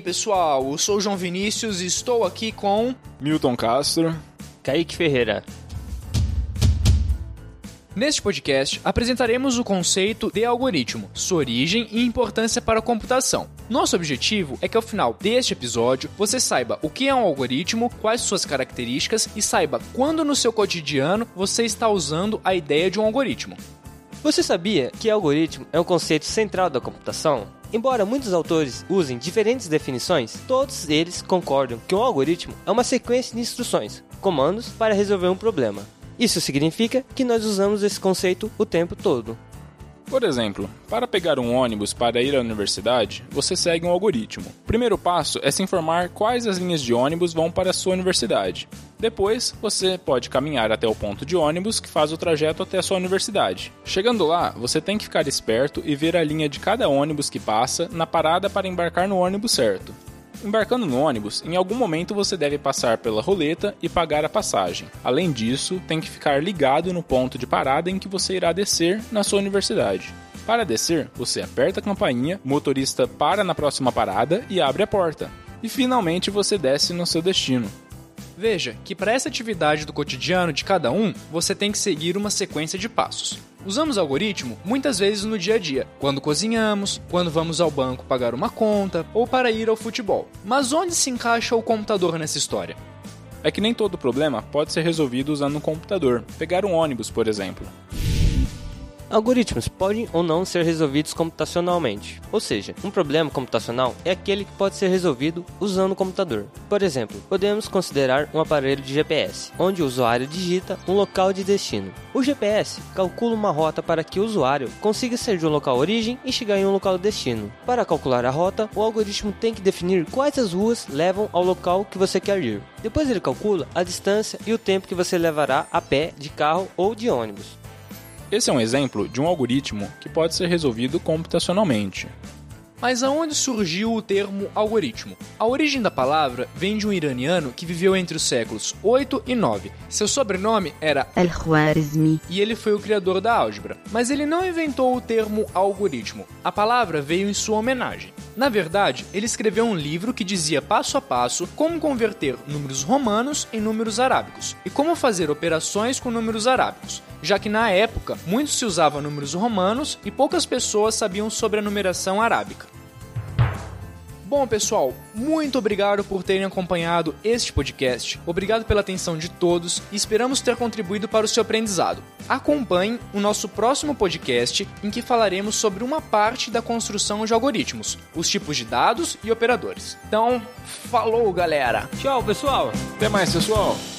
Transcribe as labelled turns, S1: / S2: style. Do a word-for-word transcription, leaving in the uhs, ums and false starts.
S1: pessoal, eu sou o João Vinícius e estou aqui com...
S2: Milton Castro.
S3: Kaique Ferreira.
S1: Neste podcast, apresentaremos o conceito de algoritmo, sua origem e importância para a computação. Nosso objetivo é que ao final deste episódio, você saiba o que é um algoritmo, quais suas características e saiba quando no seu cotidiano você está usando a ideia de um algoritmo.
S3: Você sabia que algoritmo é um conceito central da computação? Embora muitos autores usem diferentes definições, todos eles concordam que um algoritmo é uma sequência de instruções, comandos para resolver um problema. Isso significa que nós usamos esse conceito o tempo todo.
S2: Por exemplo, para pegar um ônibus para ir à universidade, você segue um algoritmo. O primeiro passo é se informar quais as linhas de ônibus vão para a sua universidade. Depois, você pode caminhar até o ponto de ônibus que faz o trajeto até a sua universidade. Chegando lá, você tem que ficar esperto e ver a linha de cada ônibus que passa na parada para embarcar no ônibus certo. Embarcando no ônibus, em algum momento você deve passar pela roleta e pagar a passagem. Além disso, tem que ficar ligado no ponto de parada em que você irá descer na sua universidade. Para descer, você aperta a campainha, o motorista para na próxima parada e abre a porta. E finalmente você desce no seu destino.
S1: Veja que para essa atividade do cotidiano de cada um, você tem que seguir uma sequência de passos. Usamos algoritmo muitas vezes no dia a dia, quando cozinhamos, quando vamos ao banco pagar uma conta ou para ir ao futebol. Mas onde se encaixa o computador nessa história?
S2: É que nem todo problema pode ser resolvido usando um computador. Pegar um ônibus, por exemplo.
S3: Algoritmos podem ou não ser resolvidos computacionalmente, ou seja, um problema computacional é aquele que pode ser resolvido usando o computador. Por exemplo, podemos considerar um aparelho de G P S, onde o usuário digita um local de destino. O G P S calcula uma rota para que o usuário consiga sair de um local origem e chegar em um local destino. Para calcular a rota, o algoritmo tem que definir quais as ruas levam ao local que você quer ir. Depois ele calcula a distância e o tempo que você levará a pé, de carro ou de ônibus.
S2: Esse é um exemplo de um algoritmo que pode ser resolvido computacionalmente.
S1: Mas aonde surgiu o termo algoritmo? A origem da palavra vem de um iraniano que viveu entre os séculos oito e nove. Seu sobrenome era
S4: Al-Khwarizmi
S1: e ele foi o criador da álgebra. Mas ele não inventou o termo algoritmo. A palavra veio em sua homenagem. Na verdade, ele escreveu um livro que dizia passo a passo como converter números romanos em números arábicos e como fazer operações com números arábicos, já que na época muito se usava números romanos e poucas pessoas sabiam sobre a numeração arábica. Bom, pessoal, muito obrigado por terem acompanhado este podcast. Obrigado pela atenção de todos e esperamos ter contribuído para o seu aprendizado. Acompanhe o nosso próximo podcast em que falaremos sobre uma parte da construção de algoritmos, os tipos de dados e operadores. Então, falou, galera!
S3: Tchau, pessoal!
S2: Até mais, pessoal!